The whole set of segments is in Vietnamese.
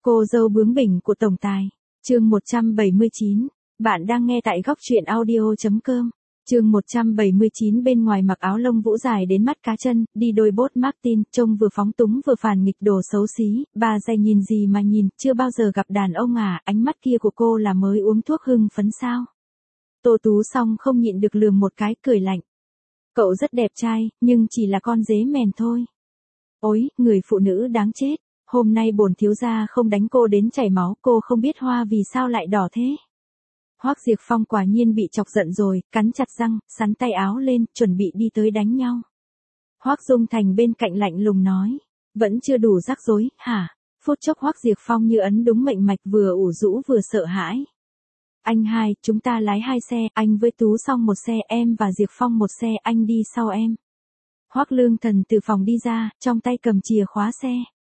Cô dâu bướng bỉnh của tổng tài. Chương 179. Bạn đang nghe tại góc truyện audio.com. Chương 179. Bên ngoài mặc áo lông vũ dài đến mắt cá chân, đi đôi bốt Martin, trông vừa phóng túng vừa phản nghịch đồ xấu xí. Bà dày nhìn gì mà nhìn, chưa bao giờ gặp đàn ông à, ánh mắt kia của cô là mới uống thuốc hưng phấn sao? Tô Tú xong không nhịn được lườm một cái, cười lạnh. Cậu rất đẹp trai, nhưng chỉ là con dế mèn thôi. Ôi, người phụ nữ đáng chết. Hôm nay bổn thiếu gia không đánh cô đến chảy máu, cô không biết hoa vì sao lại đỏ thế. Hoắc Diệp Phong quả nhiên bị chọc giận rồi, cắn chặt răng, sắn tay áo lên, chuẩn bị đi tới đánh nhau. Hoắc Dung Thành bên cạnh lạnh lùng nói, vẫn chưa đủ rắc rối, hả? Phút chốc Hoắc Diệp Phong như ấn đúng mệnh mạch, vừa ủ rũ vừa sợ hãi. Anh hai, chúng ta lái hai xe, anh với Tú xong một xe, em và Diệp Phong một xe, anh đi sau em. Hoắc Lương Thần từ phòng đi ra, trong tay cầm chìa khóa xe.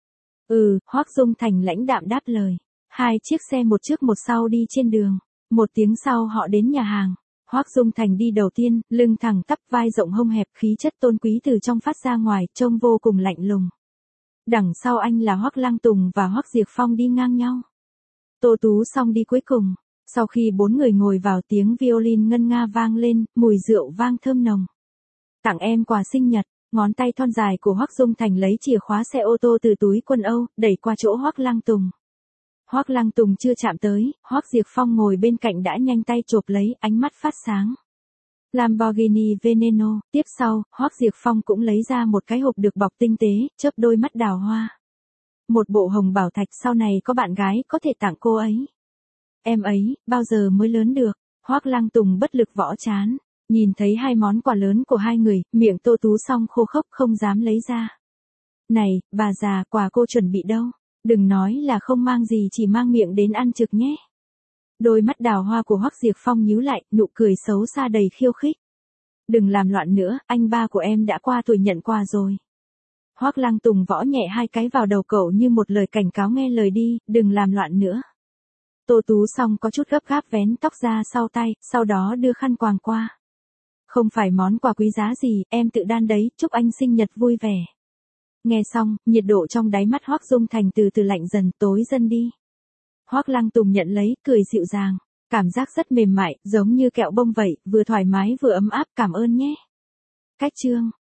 Hoắc Dung Thành lãnh đạm đáp lời. Hai chiếc xe một trước một sau đi trên đường. Một tiếng sau họ đến nhà hàng. Hoắc Dung Thành đi đầu tiên, lưng thẳng tắp, vai rộng hông hẹp, khí chất tôn quý từ trong phát ra ngoài, trông vô cùng lạnh lùng. Đằng sau anh là Hoắc Lăng Tùng và Hoắc Diệp Phong đi ngang nhau. Tô Tú xong đi cuối cùng. Sau khi bốn người ngồi vào, tiếng violin ngân nga vang lên, mùi rượu vang thơm nồng. Tặng em quà sinh nhật. Ngón tay thon dài của Hoắc Dung Thành lấy chìa khóa xe ô tô từ túi quần Âu, đẩy qua chỗ Hoắc Lăng Tùng. Hoắc Lăng Tùng chưa chạm tới, Hoắc Diệp Phong ngồi bên cạnh đã nhanh tay chộp lấy, ánh mắt phát sáng. Lamborghini Veneno. Tiếp sau, Hoắc Diệp Phong cũng lấy ra một cái hộp được bọc tinh tế, chớp đôi mắt đào hoa. Một bộ hồng bảo thạch, sau này có bạn gái có thể tặng cô ấy. Em ấy, bao giờ mới lớn được? Hoắc Lăng Tùng bất lực võ trán. Nhìn thấy hai món quà lớn của hai người, miệng Tô Tú xong khô khốc không dám lấy ra. Này, bà già, quà cô chuẩn bị đâu? Đừng nói là không mang gì, chỉ mang miệng đến ăn trực nhé. Đôi mắt đào hoa của Hoắc Diệp Phong nhíu lại, nụ cười xấu xa đầy khiêu khích. Đừng làm loạn nữa, anh ba của em đã qua tuổi nhận quà rồi. Hoắc Lăng Tùng võ nhẹ hai cái vào đầu cậu như một lời cảnh cáo, nghe lời đi, đừng làm loạn nữa. Tô Tú xong có chút gấp gáp vén tóc ra sau tay, sau đó đưa khăn quàng qua. Không phải món quà quý giá gì, em tự đan đấy, chúc anh sinh nhật vui vẻ. Nghe xong, nhiệt độ trong đáy mắt Hoắc Dung Thành từ từ lạnh dần, tối dần đi. Hoắc Lăng Tùng nhận lấy, cười dịu dàng, cảm giác rất mềm mại, giống như kẹo bông vậy, vừa thoải mái vừa ấm áp, cảm ơn nhé. Cách chương.